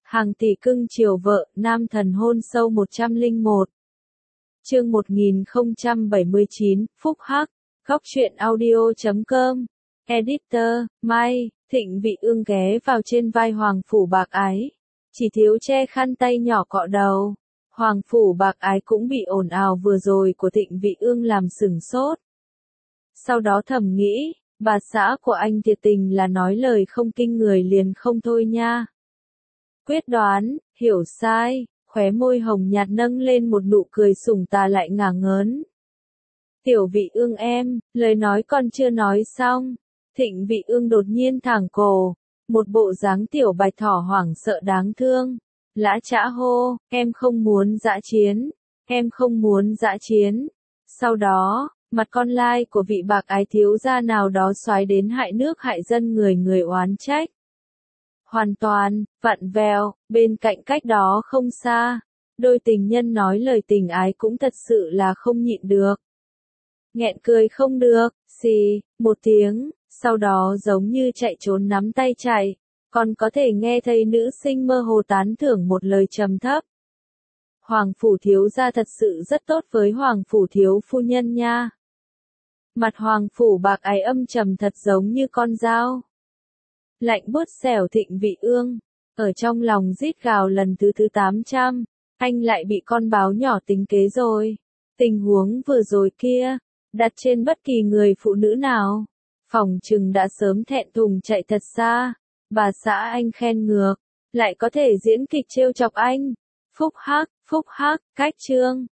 Hàng tỷ cưng chiều vợ, nam thần hôn sâu 101. Chương 1079, Phúc Hắc, Góc truyện audio.com. Editor, Mai, Thịnh Vị Ương ghé vào trên vai Hoàng Phủ Bạc Ái. Chỉ thiếu che khăn tay nhỏ cọ đầu. Hoàng Phủ Bạc Ái cũng bị ồn ào vừa rồi của Thịnh Vị Ương làm sửng sốt. Sau đó thầm nghĩ, bà xã của anh thiệt tình là nói lời không kinh người liền không thôi nha. Quyết đoán, hiểu sai, khóe môi hồng nhạt nâng lên một nụ cười sủng tà lại ngả ngớn. Tiểu Vị Ương em, lời nói còn chưa nói xong. Thịnh Vị Ương đột nhiên thẳng cổ, một bộ dáng tiểu bạch thỏ hoảng sợ đáng thương. Lã chã hô, em không muốn dã chiến, em không muốn dã chiến. Sau đó, mặt con lai của vị Bạc Ái thiếu gia nào đó xoáy đến hại nước hại dân người oán trách. Hoàn toàn, vặn vẹo, bên cạnh cách đó không xa, đôi tình nhân nói lời tình ái cũng thật sự là không nhịn được. Nghẹn cười không được, xì, một tiếng, sau đó giống như chạy trốn nắm tay chạy, còn có thể nghe thấy nữ sinh mơ hồ tán thưởng một lời trầm thấp. Hoàng phủ thiếu gia thật sự rất tốt với Hoàng phủ thiếu phu nhân nha. Mặt Hoàng phủ Bạc Ái âm trầm thật giống như con dao. Lạnh buốt xẻo Thịnh Vị Ương, ở trong lòng rít gào lần thứ 800, anh lại bị con báo nhỏ tính kế rồi. Tình huống vừa rồi kia, đặt trên bất kỳ người phụ nữ nào, phỏng chừng đã sớm thẹn thùng chạy thật xa. Bà xã anh khen ngược, lại có thể diễn kịch trêu chọc anh. Phúc hắc, cách chương.